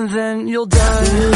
and then you'll die.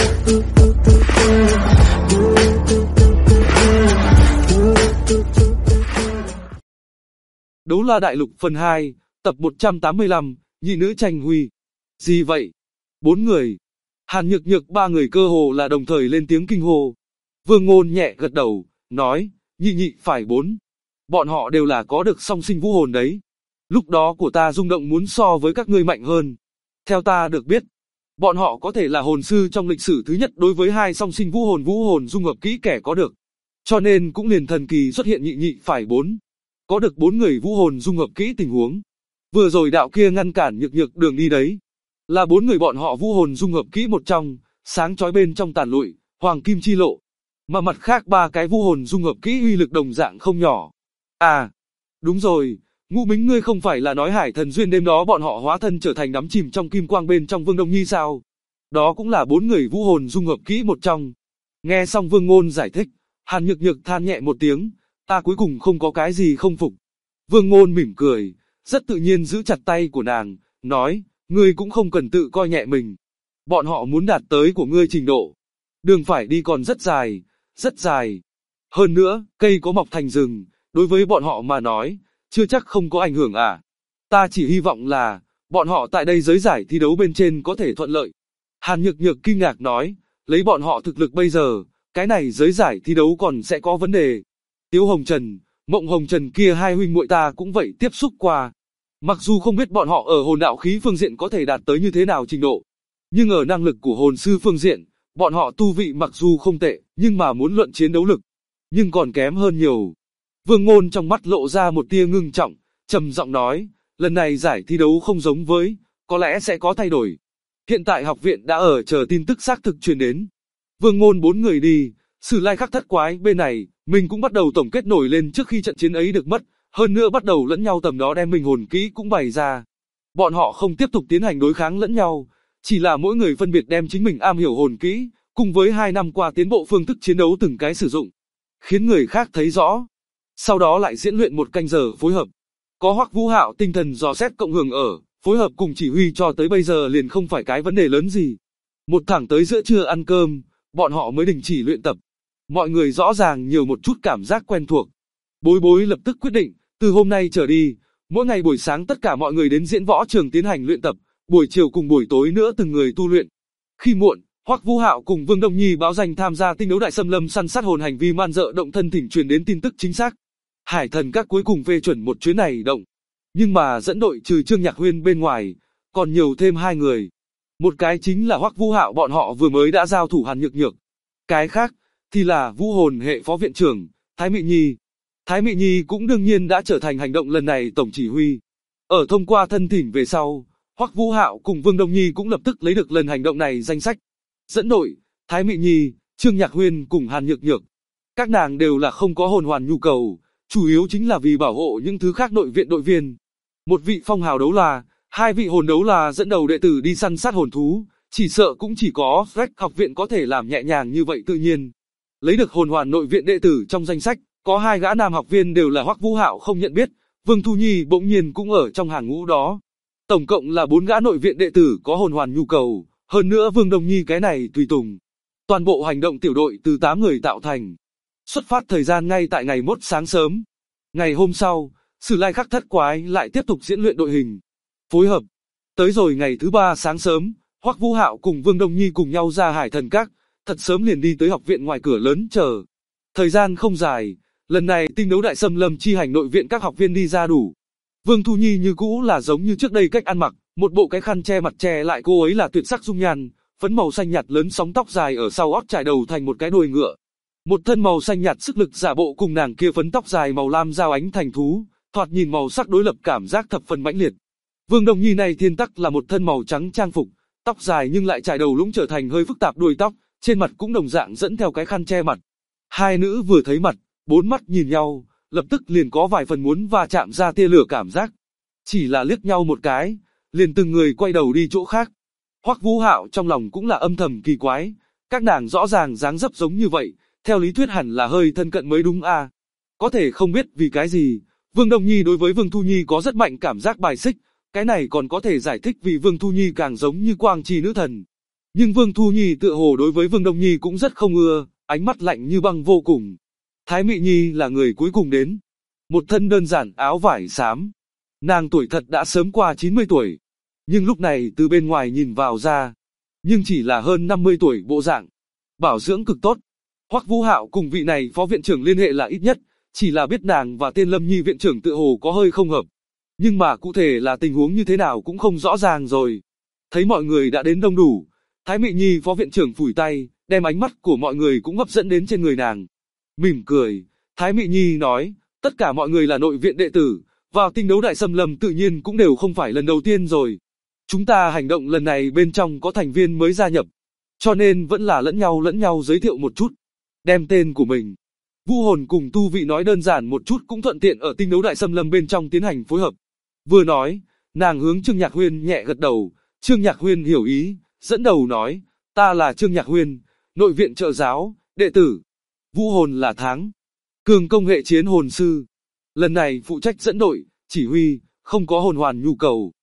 Đấu La Đại Lục phần 2, tập 185, nhị nữ tranh huy. Gì vậy? 4 người. Hàn Nhược Nhược 3 người cơ hồ là đồng thời lên tiếng kinh hô. Vương Ngôn nhẹ gật đầu, nói, nhị phải 4. Bọn họ đều là có được song sinh vũ hồn đấy. Lúc đó của ta rung động muốn so với các ngươi mạnh hơn. Theo ta được biết, bọn họ có thể là hồn sư trong lịch sử thứ nhất đối với 2 song sinh vũ hồn dung hợp kỹ kẻ có được. Cho nên cũng liền thần kỳ xuất hiện nhị phải 4. Có được 4 người vũ hồn dung hợp kỹ tình huống. Vừa rồi đạo kia ngăn cản Nhược Nhược đường đi đấy. Là 4 người bọn họ vũ hồn dung hợp kỹ một trong, sáng chói bên trong tàn lụi, hoàng kim chi lộ. Mà mặt khác 3 cái vũ hồn dung hợp kỹ uy lực đồng dạng không nhỏ. À, đúng rồi, Ngũ Mính ngươi không phải là nói Hải Thần Duyên đêm đó bọn họ hóa thân trở thành đắm chìm trong kim quang bên trong Vương Đông Nhi sao? Đó cũng là 4 người vũ hồn dung hợp kỹ một trong. Nghe xong Vương Ngôn giải thích, Hàn Nhược Nhược than nhẹ một tiếng, ta cuối cùng không có cái gì không phục. Vương Ngôn mỉm cười, rất tự nhiên giữ chặt tay của nàng, nói, ngươi cũng không cần tự coi nhẹ mình. Bọn họ muốn đạt tới của ngươi trình độ. Đường phải đi còn rất dài, rất dài. Hơn nữa, cây có mọc thành rừng, đối với bọn họ mà nói, chưa chắc không có ảnh hưởng à. Ta chỉ hy vọng là, bọn họ tại đây giới giải thi đấu bên trên có thể thuận lợi. Hàn Nhược Nhược kinh ngạc nói, lấy bọn họ thực lực bây giờ, cái này giới giải thi đấu còn sẽ có vấn đề. Tiếu Hồng Trần, Mộng Hồng Trần kia 2 huynh muội ta cũng vậy tiếp xúc qua. Mặc dù không biết bọn họ ở hồn đạo khí phương diện có thể đạt tới như thế nào trình độ, nhưng ở năng lực của hồn sư phương diện, bọn họ tu vị mặc dù không tệ, nhưng mà muốn luận chiến đấu lực, nhưng còn kém hơn nhiều. Vương Ngôn trong mắt lộ ra một tia ngưng trọng, trầm giọng nói, lần này giải thi đấu không giống với, có lẽ sẽ có thay đổi. Hiện tại học viện đã ở chờ tin tức xác thực truyền đến. Vương Ngôn 4 người đi, Sử Lai Khắc Thất Quái bên này, mình cũng bắt đầu tổng kết nổi lên trước khi trận chiến ấy được mất, hơn nữa bắt đầu lẫn nhau tầm đó đem mình hồn kỹ cũng bày ra. Bọn họ không tiếp tục tiến hành đối kháng lẫn nhau, chỉ là mỗi người phân biệt đem chính mình am hiểu hồn kỹ, cùng với 2 năm qua tiến bộ phương thức chiến đấu từng cái sử dụng, khiến người khác thấy rõ. Sau đó lại diễn luyện 1 canh giờ phối hợp. Có Hoắc Vũ Hạo tinh thần dò xét cộng hưởng ở, phối hợp cùng chỉ huy cho tới bây giờ liền không phải cái vấn đề lớn gì. Một thẳng tới giữa trưa ăn cơm, bọn họ mới đình chỉ luyện tập. Mọi người rõ ràng nhiều một chút cảm giác quen thuộc. Bối Bối lập tức quyết định, từ hôm nay trở đi, mỗi ngày buổi sáng tất cả mọi người đến diễn võ trường tiến hành luyện tập, buổi chiều cùng buổi tối nữa từng người tu luyện. Khi muộn, Hoắc Vũ Hạo cùng Vương Đông Nhi báo danh tham gia tinh đấu đại xâm lâm săn sát hồn hành vi man dợ động thân thỉnh truyền đến tin tức chính xác. Hải Thần Các cuối cùng phê chuẩn một chuyến này động. Nhưng mà dẫn đội trừ Trương Nhạc Huyên bên ngoài, còn nhiều thêm 2 người. Một cái chính là Hoắc Vũ Hạo bọn họ vừa mới đã giao thủ Hàn Nhược Nhược. Cái khác thì là vũ hồn hệ phó viện trưởng, Thái Mị Nhi. Thái Mị Nhi cũng đương nhiên đã trở thành hành động lần này tổng chỉ huy. Ở thông qua thân thỉnh về sau, Hoắc Vũ Hạo cùng Vương Đông Nhi cũng lập tức lấy được lần hành động này danh sách. Dẫn đội, Thái Mị Nhi, Trương Nhạc Huyên cùng Hàn Nhược Nhược. Các nàng đều là không có hồn hoàn nhu cầu, chủ yếu chính là vì bảo hộ những thứ khác nội viện đội viên. Một vị phong hào đấu la, 2 vị hồn đấu la dẫn đầu đệ tử đi săn sát hồn thú, chỉ sợ cũng chỉ có Freck học viện có thể làm nhẹ nhàng như vậy tự nhiên. Lấy được hồn hoàn nội viện đệ tử trong danh sách, có 2 gã nam học viên đều là Hoắc Vũ Hạo không nhận biết, Vương Thu Nhi bỗng nhiên cũng ở trong hàng ngũ đó. Tổng cộng là 4 gã nội viện đệ tử có hồn hoàn nhu cầu, hơn nữa Vương Đông Nhi cái này tùy tùng. Toàn bộ hành động tiểu đội từ 8 người tạo thành. Xuất phát thời gian ngay tại ngày mốt sáng sớm. Ngày hôm sau, Sử Lai Khắc Thất Quái lại tiếp tục diễn luyện đội hình, phối hợp. Tới rồi ngày thứ 3 sáng sớm, Hoắc Vũ Hạo cùng Vương Đông Nhi cùng nhau ra Hải Thần Các, thật sớm liền đi tới học viện ngoài cửa lớn chờ. Thời gian không dài, lần này tinh đấu đại xâm lâm chi hành nội viện các học viên đi ra đủ. Vương Thu Nhi như cũ là giống như trước đây cách ăn mặc, một bộ cái khăn che mặt che lại cô ấy là tuyệt sắc dung nhan, phấn màu xanh nhạt lớn sóng tóc dài ở sau ót trải đầu thành một cái đuôi ngựa. Một thân màu xanh nhạt sức lực giả bộ cùng nàng kia phấn tóc dài màu lam giao ánh thành thú, thoạt nhìn màu sắc đối lập cảm giác thập phần mãnh liệt. Vương Đông Nhi này thiên tắc là một thân màu trắng trang phục, tóc dài nhưng lại trải đầu lũng trở thành hơi phức tạp đuôi tóc, trên mặt cũng đồng dạng dẫn theo cái khăn che mặt. 2 nữ vừa thấy mặt, 4 mắt nhìn nhau, lập tức liền có vài phần muốn va chạm ra tia lửa cảm giác. Chỉ là liếc nhau một cái, liền từng người quay đầu đi chỗ khác. Hoắc Vũ Hạo trong lòng cũng là âm thầm kỳ quái, các nàng rõ ràng dáng dấp giống như vậy, theo lý thuyết hẳn là hơi thân cận mới đúng à. Có thể không biết vì cái gì, Vương Đông Nhi đối với Vương Thu Nhi có rất mạnh cảm giác bài xích, cái này còn có thể giải thích vì Vương Thu Nhi càng giống như quang chi nữ thần. Nhưng Vương Thu Nhi tựa hồ đối với Vương Đông Nhi cũng rất không ưa, ánh mắt lạnh như băng vô cùng. Thái Mị Nhi là người cuối cùng đến. Một thân đơn giản áo vải xám. Nàng tuổi thật đã sớm qua 90 tuổi. Nhưng lúc này từ bên ngoài nhìn vào ra. Nhưng chỉ là hơn 50 tuổi bộ dạng. Bảo dưỡng cực tốt. Hoắc Vũ Hạo cùng vị này phó viện trưởng liên hệ là ít nhất. Chỉ là biết nàng và tên Lâm Nhi viện trưởng tựa hồ có hơi không hợp. Nhưng mà cụ thể là tình huống như thế nào cũng không rõ ràng rồi. Thấy mọi người đã đến đông đủ. Thái Mị Nhi phó viện trưởng phủi tay, đem ánh mắt của mọi người cũng hấp dẫn đến trên người nàng. Mỉm cười, Thái Mị Nhi nói, tất cả mọi người là nội viện đệ tử, vào tinh đấu đại xâm lâm tự nhiên cũng đều không phải lần đầu tiên rồi. Chúng ta hành động lần này bên trong có thành viên mới gia nhập, cho nên vẫn là lẫn nhau giới thiệu một chút, đem tên của mình. Vũ hồn cùng tu vị nói đơn giản một chút cũng thuận tiện ở tinh đấu đại xâm lâm bên trong tiến hành phối hợp. Vừa nói, nàng hướng Trương Nhạc Huyên nhẹ gật đầu, Trương Nhạc Huyên hiểu ý, dẫn đầu nói, ta là Trương Nhạc Huyên, nội viện trợ giáo, đệ tử. Vũ hồn là Tháng, cường công hệ chiến hồn sư. Lần này phụ trách dẫn đội, chỉ huy, không có hồn hoàn nhu cầu.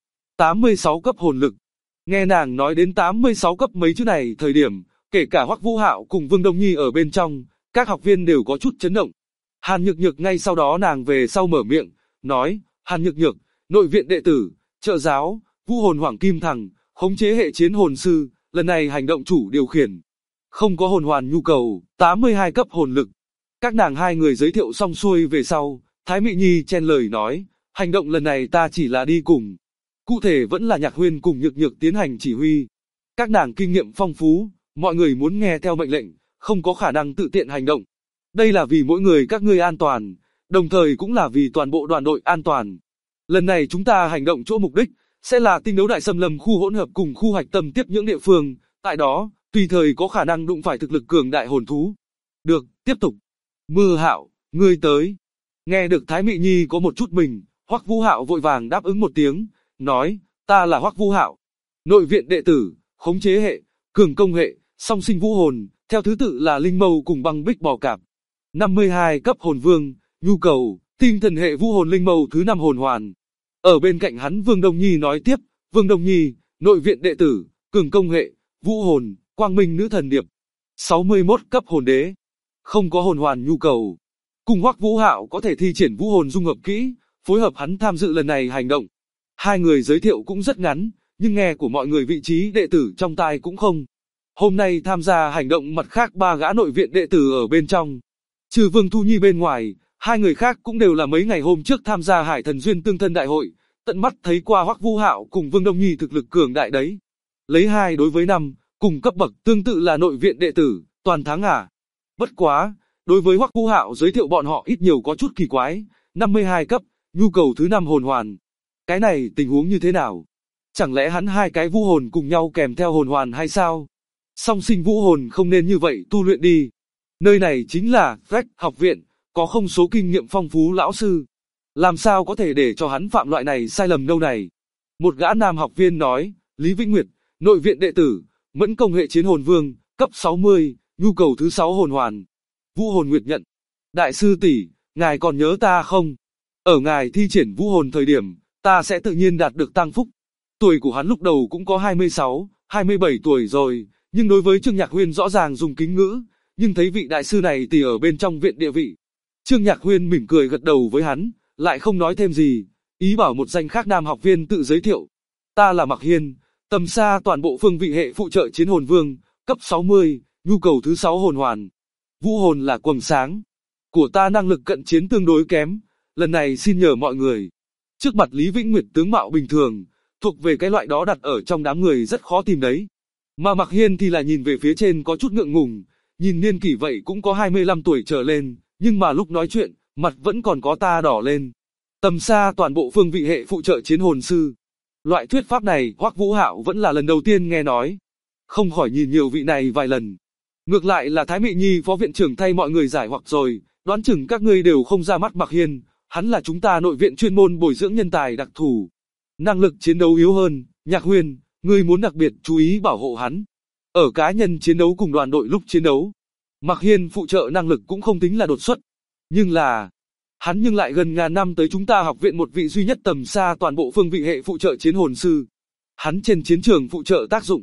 86 cấp hồn lực. Nghe nàng nói đến 86 cấp mấy chữ này thời điểm, kể cả Hoắc Vũ Hạo cùng Vương Đông Nhi ở bên trong, các học viên đều có chút chấn động. Hàn Nhược Nhược ngay sau đó nàng về sau mở miệng, nói, Hàn Nhược Nhược, nội viện đệ tử, trợ giáo, Vũ hồn Hoàng Kim Thằng, khống chế hệ chiến hồn sư, lần này hành động chủ điều khiển. Không có hồn hoàn nhu cầu, 82 cấp hồn lực. Các nàng hai người giới thiệu xong xuôi về sau, Thái Mị Nhi chen lời nói, hành động lần này ta chỉ là đi cùng. Cụ thể vẫn là Nhạc Huyên cùng Nhược Nhược tiến hành chỉ huy. Các nàng kinh nghiệm phong phú, mọi người muốn nghe theo mệnh lệnh, không có khả năng tự tiện hành động. Đây là vì mỗi người các ngươi an toàn, đồng thời cũng là vì toàn bộ đoàn đội an toàn. Lần này chúng ta hành động chỗ mục đích, sẽ là tinh đấu đại xâm lâm khu hỗn hợp cùng khu hạch tâm tiếp những địa phương, tại đó, tùy thời có khả năng đụng phải thực lực cường đại hồn thú. Được, tiếp tục. Mưa Hạo, ngươi tới. Nghe được Thái Mị Nhi có một chút mình, Hoắc Vũ Hạo vội vàng đáp ứng một tiếng, nói, ta là Hoắc Vũ Hạo. Nội viện đệ tử, khống chế hệ, cường công hệ, song sinh vũ hồn, theo thứ tự là linh mâu cùng băng bích bò cạp. 52 cấp hồn vương, nhu cầu, tinh thần hệ vũ hồn linh mâu thứ 5 hồn hoàn. Ở bên cạnh hắn Vương Đông Nhi nói tiếp, Vương Đông Nhi, nội viện đệ tử, cường công hệ, vũ hồn, quang minh nữ thần điệp. 61 cấp hồn đế, không có hồn hoàn nhu cầu. Cùng Hoắc Vũ Hạo có thể thi triển vũ hồn dung hợp kỹ, phối hợp hắn tham dự lần này hành động. Hai người giới thiệu cũng rất ngắn, nhưng nghe của mọi người vị trí đệ tử trong tai cũng không. Hôm nay tham gia hành động mặt khác 3 gã nội viện đệ tử ở bên trong. Trừ Vương Thu Nhi bên ngoài, hai người khác cũng đều là mấy ngày hôm trước tham gia Hải Thần Duyên tương thân đại hội, tận mắt thấy qua Hoắc Vũ Hạo cùng Vương Đông Nhi thực lực cường đại đấy. Lấy 2 đối với 5, cùng cấp bậc tương tự là nội viện đệ tử, toàn thắng à. Bất quá, đối với Hoắc Vũ Hạo giới thiệu bọn họ ít nhiều có chút kỳ quái, 52 cấp, nhu cầu thứ 5 hồn hoàn. Cái này tình huống như thế nào? Chẳng lẽ hắn hai cái vũ hồn cùng nhau kèm theo hồn hoàn hay sao? Song sinh vũ hồn không nên như vậy tu luyện đi. Nơi này chính là Vách học viện, có không số kinh nghiệm phong phú lão sư. Làm sao có thể để cho hắn phạm loại này sai lầm đâu này? Một gã nam học viên nói, Lý Vĩnh Nguyệt, nội viện đệ tử, mẫn công hệ chiến hồn vương, cấp 60, nhu cầu thứ 6 hồn hoàn. Vũ hồn Nguyệt nhận. Đại sư tỷ, ngài còn nhớ ta không? Ở ngài thi triển vũ hồn thời điểm, ta sẽ tự nhiên đạt được tăng phúc. Tuổi của hắn lúc đầu cũng có 26, 27 tuổi rồi, nhưng đối với Trương Nhạc Huyên rõ ràng dùng kính ngữ, nhưng thấy vị đại sư này thì ở bên trong viện địa vị. Trương Nhạc Huyên mỉm cười gật đầu với hắn, lại không nói thêm gì, ý bảo một danh khác nam học viên tự giới thiệu. Ta là Mạc Hiên, tầm xa toàn bộ phương vị hệ phụ trợ chiến hồn vương, cấp 60, nhu cầu thứ 6 hồn hoàn. Vũ hồn là quầng sáng. Của ta năng lực cận chiến tương đối kém, lần này xin nhờ mọi người. Trước mặt Lý Vĩnh Nguyệt tướng mạo bình thường, thuộc về cái loại đó đặt ở trong đám người rất khó tìm đấy. Mà Mạc Hiên thì là nhìn về phía trên có chút ngượng ngùng, nhìn niên kỷ vậy cũng có 25 tuổi trở lên, nhưng mà lúc nói chuyện, mặt vẫn còn có ta đỏ lên. Tầm xa toàn bộ phương vị hệ phụ trợ chiến hồn sư. Loại thuyết pháp này Hoắc Vũ Hạo vẫn là lần đầu tiên nghe nói. Không khỏi nhìn nhiều vị này vài lần. Ngược lại là Thái Mị Nhi phó viện trưởng thay mọi người giải hoặc rồi, đoán chừng các ngươi đều không ra mắt Mạc Hiên, hắn là chúng ta nội viện chuyên môn bồi dưỡng nhân tài đặc thù. Năng lực chiến đấu yếu hơn, Nhạc Huyên, ngươi muốn đặc biệt chú ý bảo hộ hắn. Ở cá nhân chiến đấu cùng đoàn đội lúc chiến đấu, Mạc Hiên phụ trợ năng lực cũng không tính là đột xuất. Nhưng là, hắn nhưng lại gần ngàn năm tới chúng ta học viện một vị duy nhất tầm xa toàn bộ phương vị hệ phụ trợ chiến hồn sư. Hắn trên chiến trường phụ trợ tác dụng,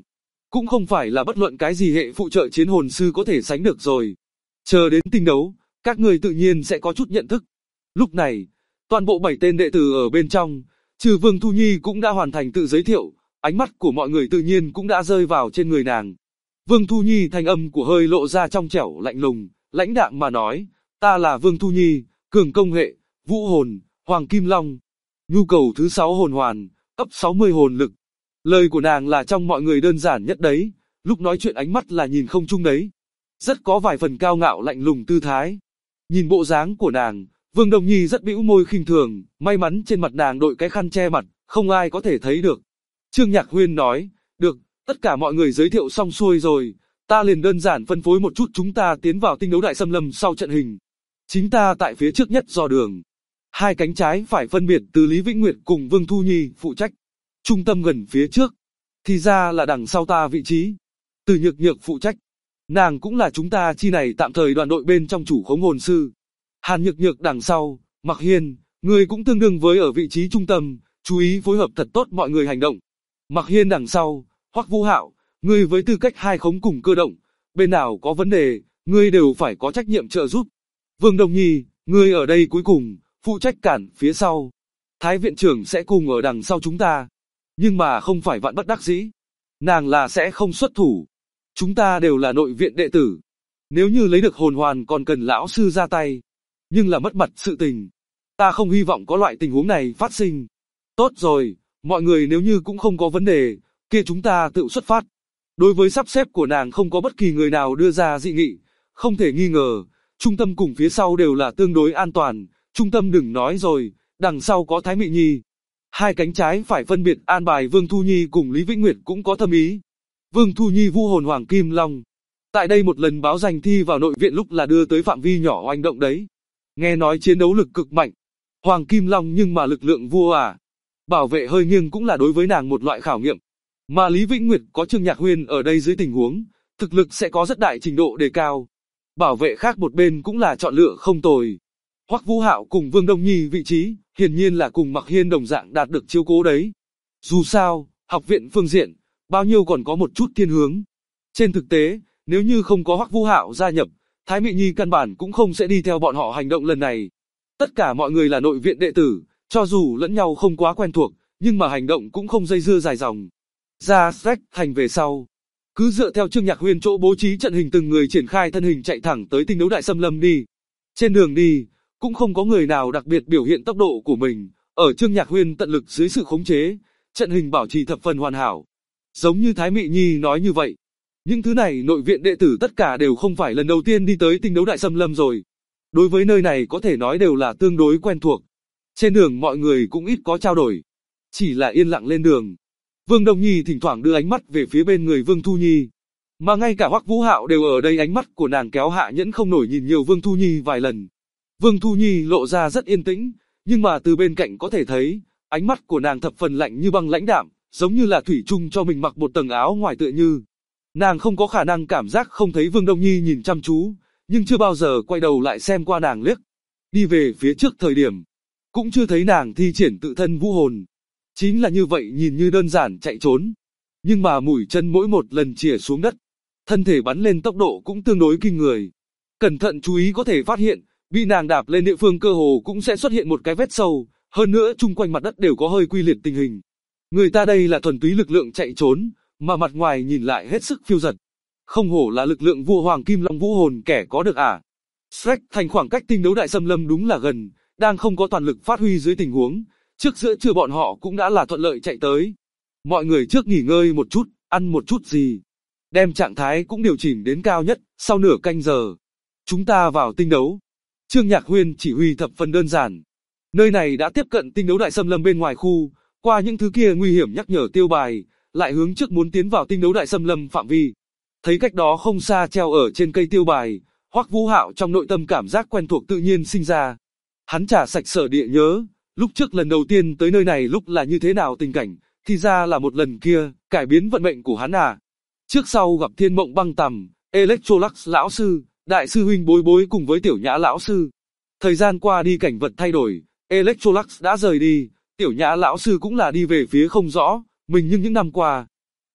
cũng không phải là bất luận cái gì hệ phụ trợ chiến hồn sư có thể sánh được rồi. Chờ đến tinh đấu, các người tự nhiên sẽ có chút nhận thức. Lúc này, toàn bộ 7 tên đệ tử ở bên trong, trừ Vương Thu Nhi cũng đã hoàn thành tự giới thiệu, ánh mắt của mọi người tự nhiên cũng đã rơi vào trên người nàng. Vương Thu Nhi thanh âm của hơi lộ ra trong trẻo lạnh lùng, lãnh đạm mà nói, ta là Vương Thu Nhi, cường công hệ, vũ hồn, Hoàng Kim Long. Nhu cầu thứ 6 hồn hoàn, ấp 60 hồn lực. Lời của nàng là trong mọi người đơn giản nhất đấy, lúc nói chuyện ánh mắt là nhìn không chung đấy. Rất có vài phần cao ngạo lạnh lùng tư thái. Nhìn bộ dáng của nàng, Vương Đông Nhi rất bĩu môi khinh thường, may mắn trên mặt nàng đội cái khăn che mặt, không ai có thể thấy được. Trương Nhạc Huyên nói, được, tất cả mọi người giới thiệu xong xuôi rồi, ta liền đơn giản phân phối một chút chúng ta tiến vào tinh đấu đại xâm lâm sau trận hình. Chính ta tại phía trước nhất dò đường. Hai cánh trái phải phân biệt từ Lý Vĩnh Nguyệt cùng Vương Thu Nhi phụ trách. Trung tâm gần phía trước, thì ra là đằng sau ta vị trí. Từ Nhược Nhược phụ trách. Nàng cũng là chúng ta chi này tạm thời đoàn đội bên trong chủ khống hồn sư. Hàn Nhược Nhược đằng sau, Mặc Hiên, người cũng tương đương với ở vị trí trung tâm, chú ý phối hợp thật tốt mọi người hành động. Mặc Hiên đằng sau, Hoắc Vũ Hạo, người với tư cách hai khống cùng cơ động, bên nào có vấn đề, người đều phải có trách nhiệm trợ giúp. Vương Đông Nhi, người ở đây cuối cùng, phụ trách cản phía sau. Thái viện trưởng sẽ cùng ở đằng sau chúng ta. Nhưng mà không phải vạn bất đắc dĩ. Nàng là sẽ không xuất thủ. Chúng ta đều là nội viện đệ tử. Nếu như lấy được hồn hoàn còn cần lão sư ra tay. Nhưng là mất mặt sự tình. Ta không hy vọng có loại tình huống này phát sinh. Tốt rồi, mọi người nếu như cũng không có vấn đề, kia chúng ta tự xuất phát. Đối với sắp xếp của nàng không có bất kỳ người nào đưa ra dị nghị. Không thể nghi ngờ, trung tâm cùng phía sau đều là tương đối an toàn. Trung tâm đừng nói rồi, đằng sau có Thái Mị Nhi. Hai cánh trái phải phân biệt an bài Vương Thu Nhi cùng Lý Vĩnh Nguyệt cũng có thâm ý. Vương Thu Nhi vũ hồn Hoàng Kim Long. Tại đây một lần báo danh thi vào nội viện lúc là đưa tới phạm vi nhỏ oanh động đấy. Nghe nói chiến đấu lực cực mạnh. Hoàng Kim Long nhưng mà lực lượng vua à. Bảo vệ hơi nghiêng cũng là đối với nàng một loại khảo nghiệm. Mà Lý Vĩnh Nguyệt có Trương Nhạc Huyên ở đây dưới tình huống, thực lực sẽ có rất đại trình độ đề cao. Bảo vệ khác một bên cũng là chọn lựa không tồi. Hoắc Vũ Hạo cùng Vương Đông Nhi vị trí, hiển nhiên là cùng Mặc Hiên đồng dạng đạt được chiếu cố đấy. Dù sao, học viện phương diện, bao nhiêu còn có một chút thiên hướng. Trên thực tế, nếu như không có Hoắc Vũ Hạo gia nhập, Thái Mị Nhi căn bản cũng không sẽ đi theo bọn họ hành động lần này. Tất cả mọi người là nội viện đệ tử, cho dù lẫn nhau không quá quen thuộc, nhưng mà hành động cũng không dây dưa dài dòng. Ra Shrek thành về sau, cứ dựa theo Trương Nhạc Huyên chỗ bố trí trận hình từng người triển khai thân hình chạy thẳng tới tinh đấu đại xâm lâm đi. Trên đường đi, cũng không có người nào đặc biệt biểu hiện tốc độ của mình, ở Trương Nhạc Huyên tận lực dưới sự khống chế, trận hình bảo trì thập phần hoàn hảo. Giống như Thái Mị Nhi nói như vậy, những thứ này nội viện đệ tử tất cả đều không phải lần đầu tiên đi tới tinh đấu đại xâm lâm rồi. Đối với nơi này có thể nói đều là tương đối quen thuộc. Trên đường mọi người cũng ít có trao đổi, chỉ là yên lặng lên đường. Vương Đông Nhi thỉnh thoảng đưa ánh mắt về phía bên người Vương Thu Nhi, mà ngay cả Hoắc Vũ Hạo đều ở đây, ánh mắt của nàng kéo hạ nhẫn không nổi nhìn nhiều Vương Thu Nhi vài lần. Vương Thu Nhi lộ ra rất yên tĩnh, nhưng mà từ bên cạnh có thể thấy, ánh mắt của nàng thập phần lạnh như băng lãnh đạm, giống như là thủy chung cho mình mặc một tầng áo ngoài tựa như. Nàng không có khả năng cảm giác không thấy Vương Đông Nhi nhìn chăm chú, nhưng chưa bao giờ quay đầu lại xem qua nàng liếc. Đi về phía trước thời điểm, cũng chưa thấy nàng thi triển tự thân vũ hồn. Chính là như vậy, nhìn như đơn giản chạy trốn, nhưng mà mũi chân mỗi một lần chìa xuống đất, thân thể bắn lên tốc độ cũng tương đối kinh người. Cẩn thận chú ý có thể phát hiện, bị nàng đạp lên địa phương cơ hồ cũng sẽ xuất hiện một cái vết sâu, hơn nữa chung quanh mặt đất đều có hơi quy liệt tình hình. Người ta đây là thuần túy lực lượng chạy trốn, mà mặt ngoài nhìn lại hết sức phiêu dật. Không hổ là lực lượng vua Hoàng Kim Long vũ hồn kẻ có được à. Shrek thành khoảng cách tinh đấu đại xâm lâm đúng là gần, đang không có toàn lực phát huy dưới tình huống, trước giữa trưa bọn họ cũng đã là thuận lợi chạy tới. Mọi người trước nghỉ ngơi một chút, ăn một chút gì, đem trạng thái cũng điều chỉnh đến cao nhất, sau nửa canh giờ, chúng ta vào tinh đấu. Trương Nhạc Huyên chỉ huy thập phần đơn giản. Nơi này đã tiếp cận tinh đấu đại xâm lâm bên ngoài khu, qua những thứ kia nguy hiểm nhắc nhở tiêu bài, lại hướng trước muốn tiến vào tinh đấu đại xâm lâm phạm vi. Thấy cách đó không xa treo ở trên cây tiêu bài, Hoắc Vũ Hạo trong nội tâm cảm giác quen thuộc tự nhiên sinh ra. Hắn trả sạch sở địa nhớ, lúc trước lần đầu tiên tới nơi này lúc là như thế nào tình cảnh, thì ra là một lần kia, cải biến vận mệnh của hắn à. Trước sau gặp Thiên Mộng Băng Tầm, Electrolux lão sư, Đại sư huynh Bối Bối cùng với Tiểu Nhã lão sư. Thời gian qua đi cảnh vật thay đổi, Electrolux đã rời đi, Tiểu Nhã lão sư cũng là đi về phía không rõ, mình nhưng những năm qua,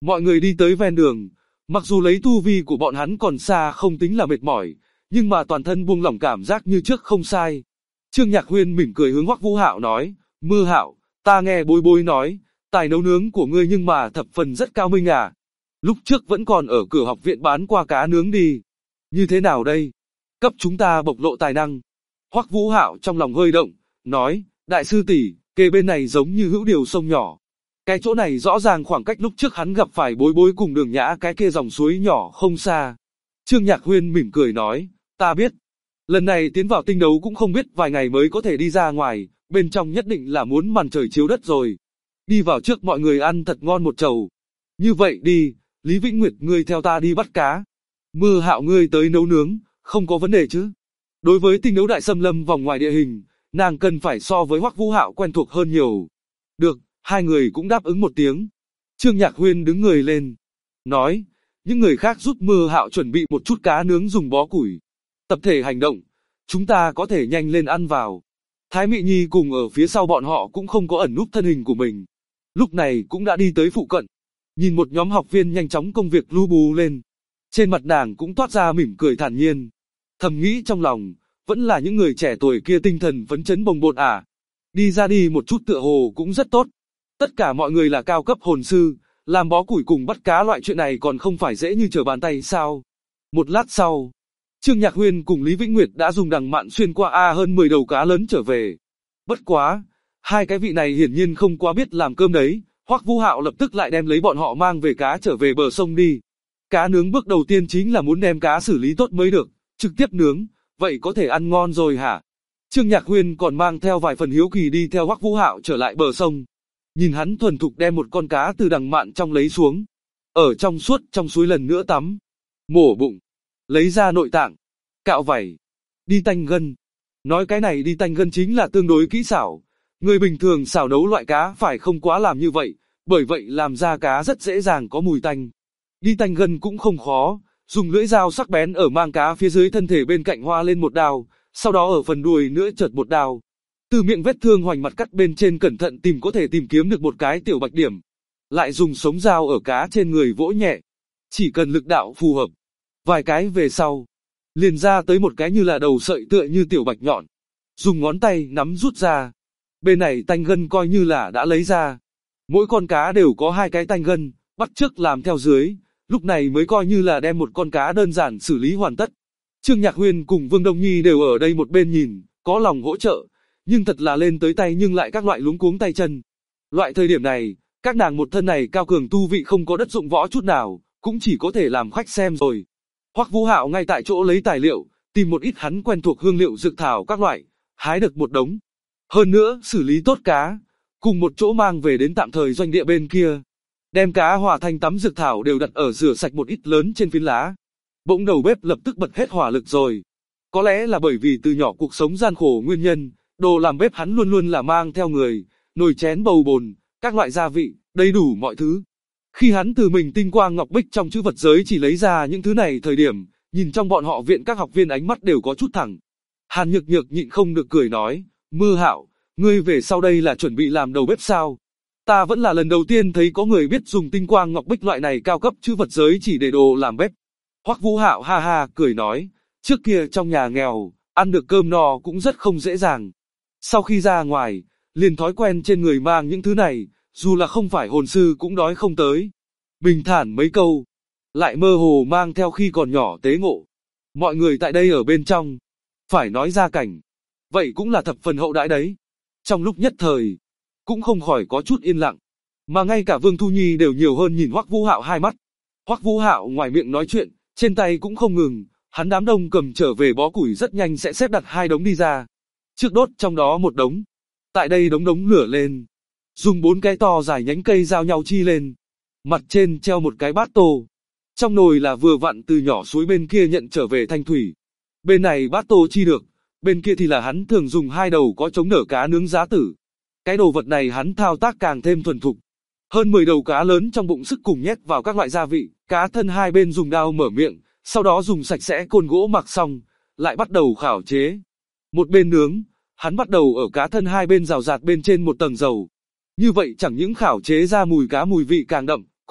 Mọi người đi tới ven đường, mặc dù lấy tu vi của bọn hắn còn xa không tính là mệt mỏi, nhưng mà toàn thân buông lỏng cảm giác như trước không sai. Trương Nhạc Huyên mỉm cười hướng Hoắc Vũ Hạo nói, Mưa Hạo, ta nghe Bối Bối nói, tài nấu nướng của ngươi nhưng mà thập phần rất cao minh à. Lúc trước vẫn còn ở cửa học viện bán qua cá nướng đi. Như thế nào đây? Cấp chúng ta bộc lộ tài năng. Hoắc Vũ Hạo trong lòng hơi động, nói, đại sư tỷ, kề bên này giống như hữu điều sông nhỏ. Cái chỗ này rõ ràng khoảng cách lúc trước hắn gặp phải Bối Bối cùng Đường Nhã cái kia dòng suối nhỏ không xa. Trương Nhạc Huyên mỉm cười nói, ta biết. Lần này tiến vào tinh đấu cũng không biết vài ngày mới có thể đi ra ngoài, bên trong nhất định là muốn màn trời chiếu đất rồi. Đi vào trước mọi người ăn thật ngon một chầu. Như vậy đi, Lý Vĩnh Nguyệt ngươi theo ta đi bắt cá. Mưa Hạo ngươi tới nấu nướng, không có vấn đề chứ. Đối với tinh đấu đại xâm lâm vòng ngoài địa hình, nàng cần phải so với Hoắc Vũ Hạo quen thuộc hơn nhiều. Được, hai người cũng đáp ứng một tiếng. Trương Nhạc Huyên đứng người lên, nói, những người khác giúp Mưa Hạo chuẩn bị một chút cá nướng dùng bó củi. Tập thể hành động, chúng ta có thể nhanh lên ăn vào. Thái Mị Nhi cùng ở phía sau bọn họ cũng không có ẩn núp thân hình của mình. Lúc này cũng đã đi tới phụ cận. Nhìn một nhóm học viên nhanh chóng công việc lu bù lên. Trên mặt nàng cũng toát ra mỉm cười thản nhiên. Thầm nghĩ trong lòng, vẫn là những người trẻ tuổi kia tinh thần phấn chấn bồng bột à. Đi ra đi một chút tựa hồ cũng rất tốt. Tất cả mọi người là cao cấp hồn sư, làm bó củi cùng bắt cá loại chuyện này còn không phải dễ như trở bàn tay sao. Một lát sau, Trương Nhạc Huyên cùng Lý Vĩnh Nguyệt đã dùng đằng mạn xuyên qua hơn 10 đầu cá lớn trở về. Bất quá, hai cái vị này hiển nhiên không quá biết làm cơm đấy, Hoắc Vũ Hạo lập tức lại đem lấy bọn họ mang về cá trở về bờ sông đi. Cá nướng bước đầu tiên chính là muốn đem cá xử lý tốt mới được, trực tiếp nướng, vậy có thể ăn ngon rồi hả? Trương Nhạc Huyên còn mang theo vài phần hiếu kỳ đi theo Hoắc Vũ Hạo trở lại bờ sông. Nhìn hắn thuần thục đem một con cá từ đằng mạn trong lấy xuống. Ở trong suốt trong suối lần nữa tắm. Mổ bụng. Lấy ra nội tạng. Cạo vảy. Đi tanh gân. Nói cái này đi tanh gân chính là tương đối kỹ xảo. Người bình thường xào nấu loại cá phải không quá làm như vậy. Bởi vậy làm ra cá rất dễ dàng có mùi tanh. Đi tanh gân cũng không khó. Dùng lưỡi dao sắc bén ở mang cá phía dưới thân thể bên cạnh hoa lên một đao. Sau đó ở phần đuôi nữa chợt một đao. Từ miệng vết thương hoành mặt cắt bên trên cẩn thận tìm có thể tìm kiếm được một cái tiểu bạch điểm. Lại dùng sống dao ở cá trên người vỗ nhẹ. Chỉ cần lực đạo phù hợp. Vài cái về sau. Liền ra tới một cái như là đầu sợi tựa như tiểu bạch nhọn. Dùng ngón tay nắm rút ra. Bên này tanh gân coi như là đã lấy ra. Mỗi con cá đều có hai cái tanh gân, bắt chước làm theo dưới. Lúc này mới coi như là đem một con cá đơn giản xử lý hoàn tất. Trương Nhạc Huyên cùng Vương Đông Nhi đều ở đây một bên nhìn, có lòng hỗ trợ. Nhưng thật là lên tới tay nhưng lại các loại luống cuống tay chân. Loại thời điểm này, các nàng một thân này cao cường tu vị không có đất dụng võ chút nào, cũng chỉ có thể làm khách xem rồi. Hoắc Vũ Hạo ngay tại chỗ lấy tài liệu, tìm một ít hắn quen thuộc hương liệu dược thảo các loại, hái được một đống. Hơn nữa, xử lý tốt cá, cùng một chỗ mang về đến tạm thời doanh địa bên kia. Đem cá hòa thành tắm dược thảo đều đặt ở rửa sạch một ít lớn trên phiến lá. Bỗng đầu bếp lập tức bật hết hỏa lực rồi. Có lẽ là bởi vì từ nhỏ cuộc sống gian khổ nguyên nhân. Đồ làm bếp hắn luôn luôn là mang theo người, nồi chén bầu bồn, các loại gia vị, đầy đủ mọi thứ. Khi hắn từ mình tinh quang ngọc bích trong chữ vật giới chỉ lấy ra những thứ này thời điểm, nhìn trong bọn họ viện các học viên ánh mắt đều có chút thẳng. Hàn Nhược Nhược nhịn không được cười nói, Mưa Hạo, ngươi về sau đây là chuẩn bị làm đầu bếp sao? Ta vẫn là lần đầu tiên thấy có người biết dùng tinh quang ngọc bích loại này cao cấp chữ vật giới chỉ để đồ làm bếp. Hoắc Vũ Hạo ha ha cười nói, trước kia trong nhà nghèo, ăn được cơm no cũng rất không dễ dàng. Sau khi ra ngoài, liền thói quen trên người mang những thứ này, dù là không phải hồn sư cũng đói không tới. Bình thản mấy câu, lại mơ hồ mang theo khi còn nhỏ tế ngộ. Mọi người tại đây ở bên trong, phải nói ra cảnh, vậy cũng là thập phần hậu đãi đấy. Trong lúc nhất thời, cũng không khỏi có chút yên lặng, mà ngay cả Vương Thu Nhi đều nhiều hơn nhìn Hoắc Vũ Hạo hai mắt. Hoắc Vũ Hạo ngoài miệng nói chuyện, trên tay cũng không ngừng, hắn đám đông cầm trở về bó củi rất nhanh sẽ xếp đặt hai đống đi ra. Trước đốt trong đó một đống. Tại đây đống lửa lên. Dùng 4 cái to dài nhánh cây giao nhau chi lên. Mặt trên treo một cái bát tô. Trong nồi là vừa vặn từ nhỏ suối bên kia nhận trở về thanh thủy. Bên này bát tô chi được. Bên kia thì là hắn thường dùng hai đầu có chống nở cá nướng giá tử. Cái đồ vật này hắn thao tác càng thêm thuần thục. Hơn 10 đầu cá lớn trong bụng sức cùng nhét vào các loại gia vị. Cá thân hai bên dùng dao mở miệng. Sau đó dùng sạch sẽ côn gỗ mặc xong. Lại bắt đầu khảo chế. Một bên nướng. Hắn bắt đầu ở cá thân hai bên rào rạt bên trên một tầng dầu. Như vậy chẳng những khảo chế ra mùi cá mùi vị càng đậm,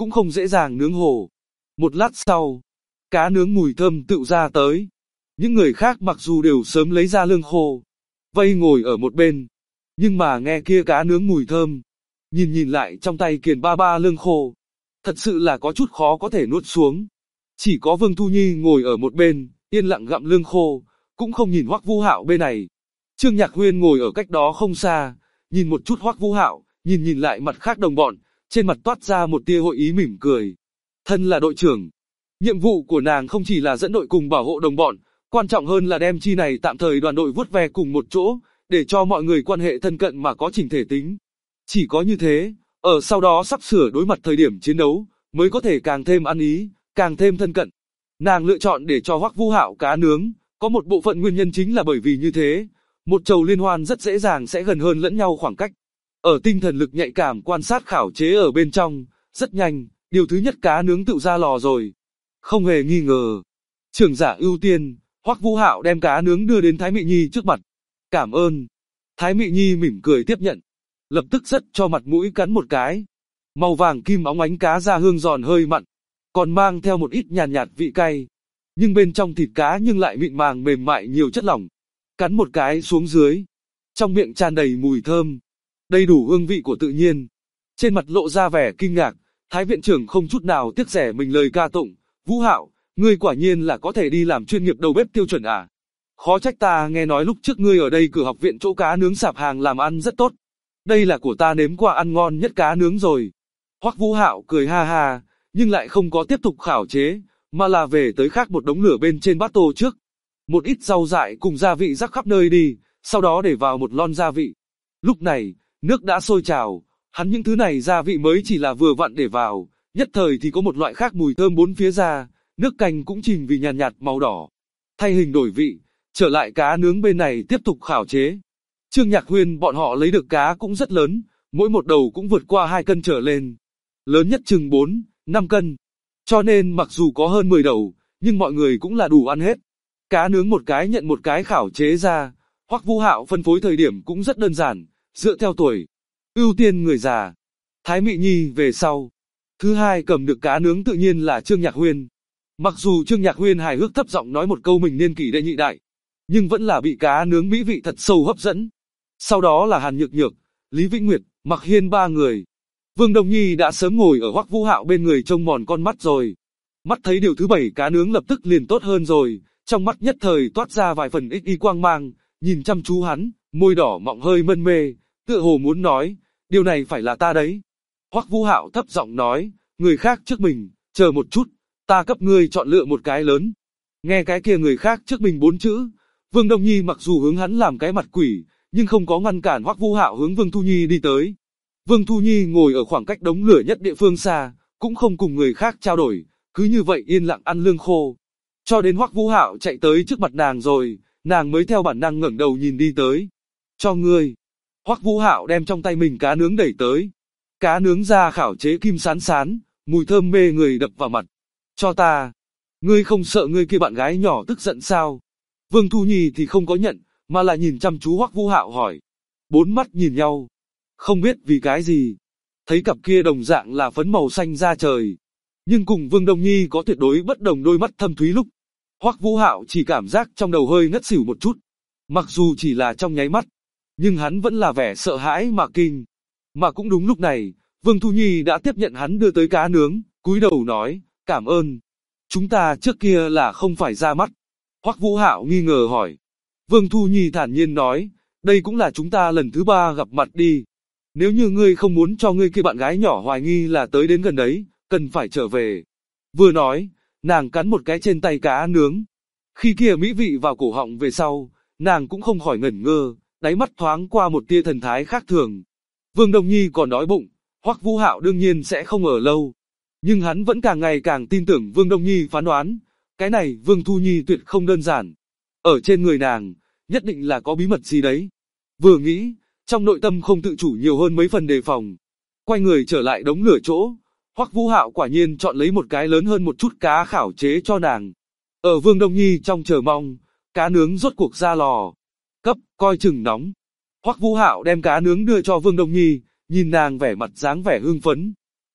cũng không dễ dàng nướng hồ. Một lát sau, cá nướng mùi thơm tựu ra tới. Những người khác mặc dù đều sớm lấy ra lương khô, vây ngồi ở một bên, nhưng mà nghe kia cá nướng mùi thơm, nhìn lại trong tay Kiền ba ba lương khô, thật sự là có chút khó có thể nuốt xuống. Chỉ có Vương Thu Nhi ngồi ở một bên, yên lặng gặm lương khô, cũng không nhìn Hoắc Vũ Hạo bên này. Trương Nhạc Huyên ngồi ở cách đó không xa, nhìn một chút Hoắc Vũ Hạo, nhìn lại mặt khác đồng bọn, trên mặt toát ra một tia hội ý mỉm cười. Thân là đội trưởng, nhiệm vụ của nàng không chỉ là dẫn đội cùng bảo hộ đồng bọn, quan trọng hơn là đem chi này tạm thời đoàn đội vuốt ve cùng một chỗ, để cho mọi người quan hệ thân cận mà có chỉnh thể tính. Chỉ có như thế, ở sau đó sắp sửa đối mặt thời điểm chiến đấu, mới có thể càng thêm ăn ý, càng thêm thân cận. Nàng lựa chọn để cho Hoắc Vũ Hạo cá nướng, có một bộ phận nguyên nhân chính là bởi vì như thế, một chầu liên hoan rất dễ dàng sẽ gần hơn lẫn nhau khoảng cách. Ở tinh thần lực nhạy cảm quan sát khảo chế ở bên trong, rất nhanh, điều thứ nhất cá nướng tự ra lò rồi. Không hề nghi ngờ. Trưởng giả ưu tiên, Hoắc Vũ Hạo đem cá nướng đưa đến Thái Mị Nhi trước mặt. Cảm ơn. Thái Mị Nhi mỉm cười tiếp nhận. Lập tức rất cho mặt mũi cắn một cái. Màu vàng kim óng ánh cá ra hương giòn hơi mặn, còn mang theo một ít nhàn nhạt vị cay. Nhưng bên trong thịt cá nhưng lại mịn màng mềm mại nhiều chất lỏng. Cắn một cái xuống dưới. Trong miệng tràn đầy mùi thơm. Đầy đủ hương vị của tự nhiên. Trên mặt lộ ra vẻ kinh ngạc, Thái viện trưởng không chút nào tiếc rẻ mình lời ca tụng. Vũ Hạo, ngươi quả nhiên là có thể đi làm chuyên nghiệp đầu bếp tiêu chuẩn à? Khó trách ta nghe nói lúc trước ngươi ở đây cửa học viện chỗ cá nướng sạp hàng làm ăn rất tốt. Đây là của ta nếm qua ăn ngon nhất cá nướng rồi. Hoắc Vũ Hạo cười ha ha, nhưng lại không có tiếp tục khảo chế, mà là về tới khác một đống lửa bên trên bát tô trước. Một ít rau dại cùng gia vị rắc khắp nơi đi, sau đó để vào một lon gia vị. Lúc này, nước đã sôi trào, hắn những thứ này gia vị mới chỉ là vừa vặn để vào, nhất thời thì có một loại khác mùi thơm bốn phía ra, nước canh cũng chìm vì nhàn nhạt màu đỏ. Thay hình đổi vị, trở lại cá nướng bên này tiếp tục khảo chế. Trương Nhạc Huyên bọn họ lấy được cá cũng rất lớn, mỗi một đầu cũng vượt qua 2 cân trở lên. Lớn nhất chừng 4, 5 cân. Cho nên mặc dù có hơn 10 đầu, nhưng mọi người cũng là đủ ăn hết. Cá nướng một cái nhận một cái khảo chế ra, Hoắc Vũ Hạo phân phối thời điểm cũng rất đơn giản, dựa theo tuổi. Ưu tiên người già. Thái Mị Nhi về sau. Thứ hai cầm được cá nướng tự nhiên là Trương Nhạc Huyên. Mặc dù Trương Nhạc Huyên hài hước thấp giọng nói một câu mình niên kỷ đệ nhị đại, nhưng vẫn là bị cá nướng mỹ vị thật sâu hấp dẫn. Sau đó là Hàn Nhược Nhược, Lý Vĩnh Nguyệt, Mặc Hiên ba người. Vương Đông Nhi đã sớm ngồi ở Hoắc Vũ Hạo bên người trông mòn con mắt rồi. Mắt thấy điều thứ 7 cá nướng lập tức liền tốt hơn rồi, trong mắt nhất thời toát ra vài phần ích y quang mang, nhìn chăm chú hắn, môi đỏ mọng hơi mân mê, tựa hồ muốn nói, điều này phải là ta đấy. Hoắc Vũ Hạo thấp giọng nói, người khác trước mình, chờ một chút, ta cấp ngươi chọn lựa một cái lớn. Nghe cái kia người khác trước mình 4 chữ, Vương Đông Nhi mặc dù hướng hắn làm cái mặt quỷ, nhưng không có ngăn cản Hoắc Vũ Hạo hướng Vương Thu Nhi đi tới. Vương Thu Nhi ngồi ở khoảng cách đống lửa nhất địa phương xa, cũng không cùng người khác trao đổi, cứ như vậy yên lặng ăn lương khô. Cho đến Hoắc Vũ Hạo chạy tới trước mặt nàng rồi, nàng mới theo bản năng ngẩng đầu nhìn đi tới. Cho ngươi. Hoắc Vũ Hạo đem trong tay mình cá nướng đẩy tới. Cá nướng ra khảo chế kim sán sán, mùi thơm mê người đập vào mặt. Cho ta. Ngươi không sợ ngươi kia bạn gái nhỏ tức giận sao? Vương Thu Nhi thì không có nhận, mà là nhìn chăm chú Hoắc Vũ Hạo hỏi. 4 mắt nhìn nhau. Không biết vì cái gì. Thấy cặp kia đồng dạng là phấn màu xanh da trời. Nhưng cùng Vương Đông Nhi có tuyệt đối bất đồng đôi mắt thâm thúy lúc. Hoắc Vũ Hạo chỉ cảm giác trong đầu hơi ngất xỉu một chút. Mặc dù chỉ là trong nháy mắt, nhưng hắn vẫn là vẻ sợ hãi mà kinh. Mà cũng đúng lúc này, Vương Thu Nhi đã tiếp nhận hắn đưa tới cá nướng, cúi đầu nói, cảm ơn. Chúng ta trước kia là không phải ra mắt. Hoắc Vũ Hạo nghi ngờ hỏi. Vương Thu Nhi thản nhiên nói, đây cũng là chúng ta lần thứ 3 gặp mặt đi. Nếu như ngươi không muốn cho ngươi kia bạn gái nhỏ hoài nghi là tới đến gần đấy, cần phải trở về. Vừa nói, nàng cắn một cái trên tay cá nướng. Khi kia mỹ vị vào cổ họng về sau, nàng cũng không khỏi ngẩn ngơ, đáy mắt thoáng qua một tia thần thái khác thường. Vương Đông Nhi còn đói bụng, Hoắc Vũ Hạo đương nhiên sẽ không ở lâu. Nhưng hắn vẫn càng ngày càng tin tưởng Vương Đông Nhi phán đoán. Cái này Vương Thu Nhi tuyệt không đơn giản. Ở trên người nàng, nhất định là có bí mật gì đấy. Vừa nghĩ, trong nội tâm không tự chủ nhiều hơn mấy phần đề phòng. Quay người trở lại đống lửa chỗ, Hoắc Vũ Hạo quả nhiên chọn lấy một cái lớn hơn một chút cá khảo chế cho nàng. Ở Vương Đông Nhi trong chờ mong, cá nướng rốt cuộc ra lò. Cấp, coi chừng nóng. Hoắc Vũ Hạo đem cá nướng đưa cho Vương Đông Nhi, nhìn nàng vẻ mặt dáng vẻ hưng phấn.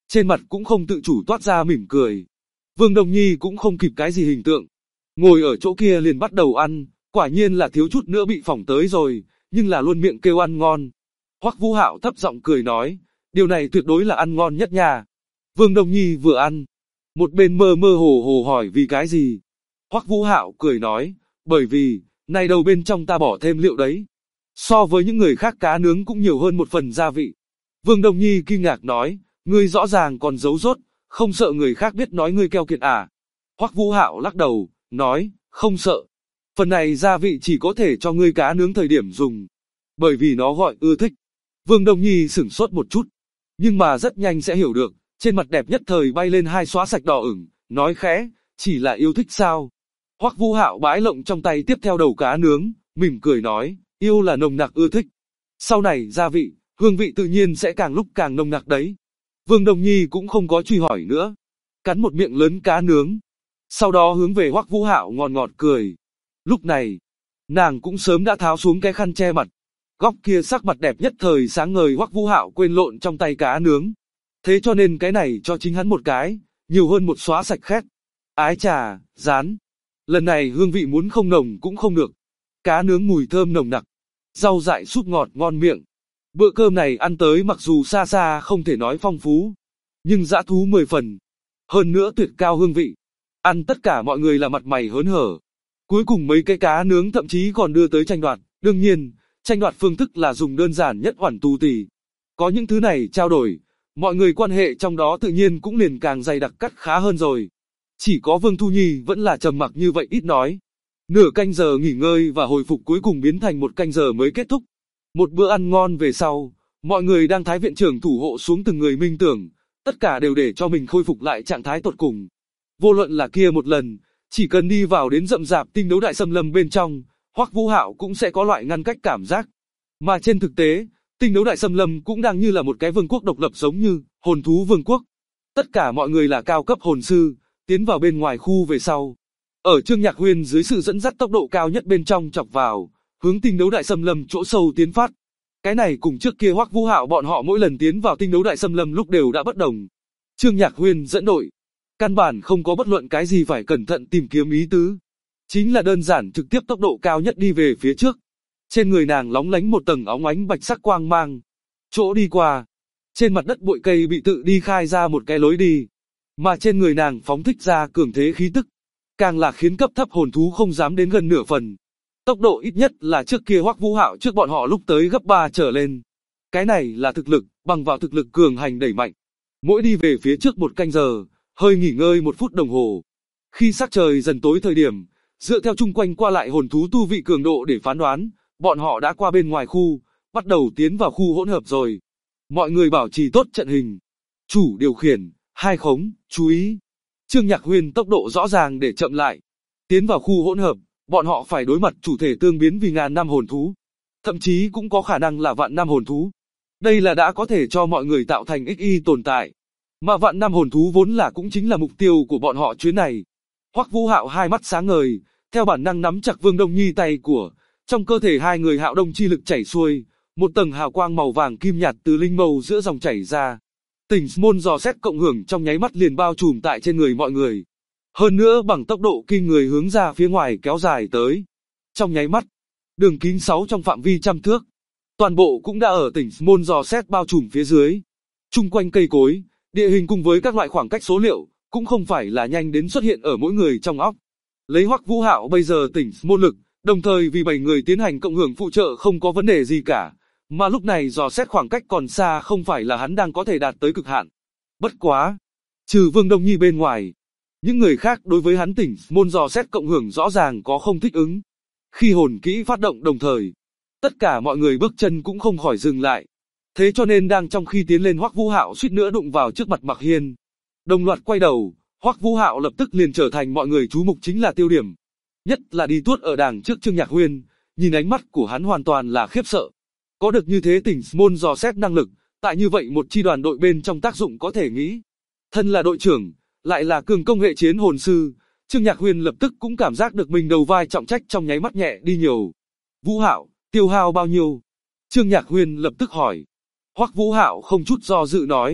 trên mặt cũng không tự chủ toát ra mỉm cười. Vương Đông Nhi cũng không kịp cái gì hình tượng, ngồi ở chỗ kia liền bắt đầu ăn, quả nhiên là thiếu chút nữa bị phỏng tới rồi, nhưng là luôn miệng kêu ăn ngon. Hoắc Vũ Hạo thấp giọng cười nói, điều này tuyệt đối là ăn ngon nhất nha. Vương Đông Nhi vừa ăn, một bên mơ mơ hồ hồ hỏi vì cái gì. Hoắc Vũ Hạo cười nói, bởi vì, này đầu bên trong ta bỏ thêm liệu đấy. So với những người khác cá nướng cũng nhiều hơn một phần gia vị. Vương Đông Nhi kinh ngạc nói, ngươi rõ ràng còn giấu rốt, không sợ người khác biết nói ngươi keo kiệt à. Hoắc Vũ Hạo lắc đầu, nói, không sợ. Phần này gia vị chỉ có thể cho ngươi cá nướng thời điểm dùng, bởi vì nó gọi ưa thích. Vương Đông Nhi sửng sốt một chút, nhưng mà rất nhanh sẽ hiểu được, trên mặt đẹp nhất thời bay lên hai xóa sạch đỏ ửng, nói khẽ, chỉ là yêu thích sao. Hoắc Vũ Hạo bãi lộng trong tay tiếp theo đầu cá nướng, mỉm cười nói, yêu là nồng nặc ưa thích. Sau này gia vị, hương vị tự nhiên sẽ càng lúc càng nồng nặc đấy. Vương Đông Nhi cũng không có truy hỏi nữa, cắn một miệng lớn cá nướng, sau đó hướng về Hoắc Vũ Hạo ngọt ngọt cười. Lúc này, nàng cũng sớm đã tháo xuống cái khăn che mặt. Góc kia sắc mặt đẹp nhất thời sáng ngời, Hoắc Vũ Hạo quên lộn trong tay cá nướng. Thế cho nên cái này cho chính hắn một cái, nhiều hơn một xóa sạch khét. Ái chà, rán. Lần này hương vị muốn không nồng cũng không được. Cá nướng mùi thơm nồng nặc, rau dại súp ngọt ngon miệng. Bữa cơm này ăn tới mặc dù xa xa không thể nói phong phú, nhưng dã thú 10 phần. Hơn nữa tuyệt cao hương vị. Ăn tất cả mọi người là mặt mày hớn hở. Cuối cùng mấy cái cá nướng thậm chí còn đưa tới tranh đoạt. Đương nhiên, tranh đoạt phương thức là dùng đơn giản nhất oản tù tì. Có những thứ này trao đổi, mọi người quan hệ trong đó tự nhiên cũng liền càng dày đặc cắt khá hơn rồi. Chỉ có Vương Thu Nhi vẫn là trầm mặc như vậy ít nói. Nửa canh giờ nghỉ ngơi và hồi phục cuối cùng biến thành một canh giờ mới kết thúc. Một bữa ăn ngon về sau, mọi người đang thái viện trưởng thủ hộ xuống từng người minh tưởng, tất cả đều để cho mình khôi phục lại trạng thái tột cùng. Vô luận là kia một lần, chỉ cần đi vào đến rậm rạp tinh đấu đại xâm lâm bên trong, Hoắc Vũ Hạo cũng sẽ có loại ngăn cách cảm giác. Mà trên thực tế, tinh đấu đại xâm lâm cũng đang như là một cái vương quốc độc lập giống như hồn thú vương quốc. Tất cả mọi người là cao cấp hồn sư, tiến vào bên ngoài khu về sau. Ở Trương Nhạc Huyên dưới sự dẫn dắt tốc độ cao nhất bên trong chọc vào, hướng tinh đấu đại xâm lâm chỗ sâu tiến phát. Cái này cùng trước kia Hoắc Vũ Hạo bọn họ mỗi lần tiến vào tinh đấu đại xâm lâm lúc đều đã bất đồng. Trương Nhạc Huyên dẫn đội, căn bản không có bất luận cái gì phải cẩn thận tìm kiếm ý tứ. Chính là đơn giản trực tiếp tốc độ cao nhất đi về phía trước. Trên người nàng lóng lánh một tầng óng ánh bạch sắc quang mang. Chỗ đi qua, trên mặt đất bụi cây bị tự đi khai ra một cái lối đi. Mà trên người nàng phóng thích ra cường thế khí tức, càng là khiến cấp thấp hồn thú không dám đến gần nửa phần. Tốc độ ít nhất là trước kia Hoắc Vũ Hạo trước bọn họ lúc tới gấp 3 trở lên. Cái này là thực lực, bằng vào thực lực cường hành đẩy mạnh. Mỗi đi về phía trước một canh giờ, hơi nghỉ ngơi 1 phút đồng hồ. Khi sắc trời dần tối thời điểm, dựa theo chung quanh qua lại hồn thú tu vị cường độ để phán đoán, bọn họ đã qua bên ngoài khu, bắt đầu tiến vào khu hỗn hợp rồi. Mọi người bảo trì tốt trận hình. Chủ điều khiển, 2 khống, chú ý. Trương Nhạc Huyên tốc độ rõ ràng để chậm lại. Tiến vào khu hỗn hợp, bọn họ phải đối mặt chủ thể tương biến vì ngàn năm hồn thú. Thậm chí cũng có khả năng là vạn năm hồn thú. Đây là đã có thể cho mọi người tạo thành XY tồn tại. Mà vạn năm hồn thú vốn là cũng chính là mục tiêu của bọn họ chuyến này. Hoắc Vũ Hạo hai mắt sáng ngời, theo bản năng nắm chặt Vương Đông Nhi tay của, trong cơ thể hai người Hạo Đông chi lực chảy xuôi, một tầng hào quang màu vàng kim nhạt từ linh mâu giữa dòng chảy ra. Tỉnh môn dò xét cộng hưởng trong nháy mắt liền bao trùm tại trên người mọi người. Hơn nữa bằng tốc độ kinh người hướng ra phía ngoài kéo dài tới. Trong nháy mắt, đường kính 6 trong phạm vi trăm thước. Toàn bộ cũng đã ở tỉnh môn dò xét bao trùm phía dưới. Trung quanh cây cối, địa hình cùng với các loại khoảng cách số liệu, cũng không phải là nhanh đến xuất hiện ở mỗi người trong óc. Lấy Hoắc Vũ Hạo bây giờ tỉnh môn lực, đồng thời vì 7 người tiến hành cộng hưởng phụ trợ không có vấn đề gì cả. Mà lúc này dò xét khoảng cách còn xa không phải là hắn đang có thể đạt tới cực hạn. Bất quá, trừ Vương Đông Nhi bên ngoài, những người khác đối với hắn tỉnh môn dò xét cộng hưởng rõ ràng có không thích ứng. Khi hồn kỹ phát động đồng thời, tất cả mọi người bước chân cũng không khỏi dừng lại. Thế cho nên đang trong khi tiến lên Hoắc Vũ Hạo suýt nữa đụng vào trước mặt Mạc Hiên. Đồng loạt quay đầu, Hoắc Vũ Hạo lập tức liền trở thành mọi người chú mục chính là tiêu điểm. Nhất là đi tuốt ở đàng trước Trương Nhạc Huyên, nhìn ánh mắt của hắn hoàn toàn là khiếp sợ. Có được như thế tỉnh môn dò xét năng lực, tại như vậy một chi đoàn đội bên trong tác dụng có thể nghĩ. Thân là đội trưởng, lại là cường công hệ chiến hồn sư, Trương Nhạc Huyên lập tức cũng cảm giác được mình đầu vai trọng trách trong nháy mắt nhẹ đi nhiều. Vũ Hạo, tiêu hao bao nhiêu? Trương Nhạc Huyên lập tức hỏi. Hoắc Vũ Hạo không chút do dự nói,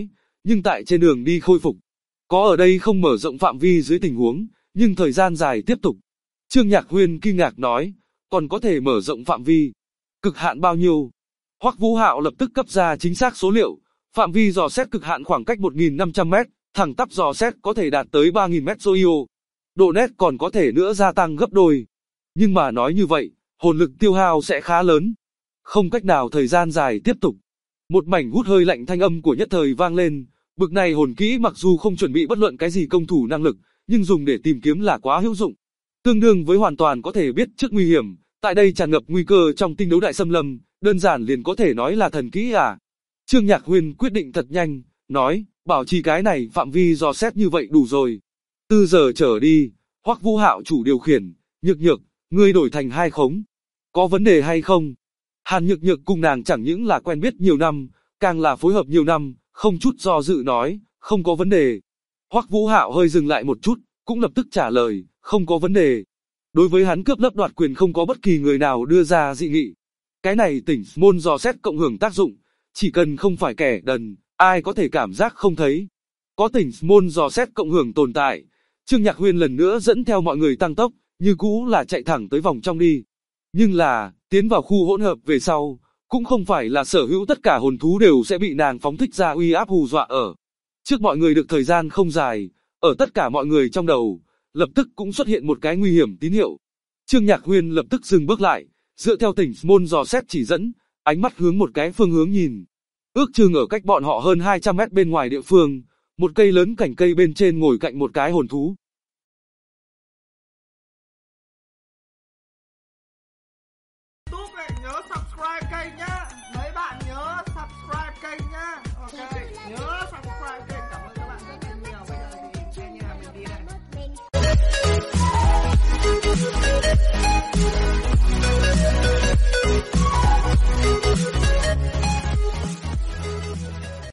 nhưng tại trên đường đi khôi phục. Có ở đây không mở rộng phạm vi dưới tình huống, nhưng thời gian dài tiếp tục. Trương Nhạc Huyên kinh ngạc nói, còn có thể mở rộng phạm vi. Cực hạn bao nhiêu? Hoắc Vũ Hạo lập tức cấp ra chính xác số liệu, phạm vi dò xét cực hạn khoảng cách 1.500 mét, thẳng tắp dò xét có thể đạt tới 3.000 mét ROIO. Độ nét còn có thể nữa gia tăng gấp đôi. Nhưng mà nói như vậy, hồn lực tiêu hao sẽ khá lớn. Không cách nào thời gian dài tiếp tục. Một mảnh hút hơi lạnh thanh âm của Nhất Thời vang lên, bực này hồn kỹ mặc dù không chuẩn bị bất luận cái gì công thủ năng lực, nhưng dùng để tìm kiếm là quá hữu dụng. Tương đương với hoàn toàn có thể biết trước nguy hiểm, tại đây tràn ngập nguy cơ trong tinh đấu đại xâm lâm, đơn giản liền có thể nói là thần kỹ à. Trương Nhạc Huyên quyết định thật nhanh, nói, bảo trì cái này phạm vi dò xét như vậy đủ rồi. Từ giờ trở đi, Hoắc Vũ Hạo chủ điều khiển, Nhược Nhược, ngươi đổi thành 2 khống. Có vấn đề hay không? Hàn Nhược Nhược cùng nàng chẳng những là quen biết nhiều năm, càng là phối hợp nhiều năm, không chút do dự nói, không có vấn đề. Hoắc Vũ Hạo hơi dừng lại một chút, cũng lập tức trả lời, không có vấn đề. Đối với hắn cướp lấp đoạt quyền không có bất kỳ người nào đưa ra dị nghị. Cái này tỉnh môn dò xét cộng hưởng tác dụng, chỉ cần không phải kẻ đần, ai có thể cảm giác không thấy. Có tỉnh môn dò xét cộng hưởng tồn tại, Trương Nhạc Huyên lần nữa dẫn theo mọi người tăng tốc, như cũ là chạy thẳng tới vòng trong đi. Nhưng là, tiến vào khu hỗn hợp về sau, cũng không phải là sở hữu tất cả hồn thú đều sẽ bị nàng phóng thích ra uy áp hù dọa ở. Trước mọi người được thời gian không dài, ở tất cả mọi người trong đầu, lập tức cũng xuất hiện một cái nguy hiểm tín hiệu. Trương Nhạc Huyên lập tức dừng bước lại, dựa theo tỉnh môn dò xét chỉ dẫn, ánh mắt hướng một cái phương hướng nhìn. Ước chừng ở cách bọn họ hơn 200 mét bên ngoài địa phương, một cây lớn cành cây bên trên ngồi cạnh một cái hồn thú. Nhớ subscribe kênh nhé.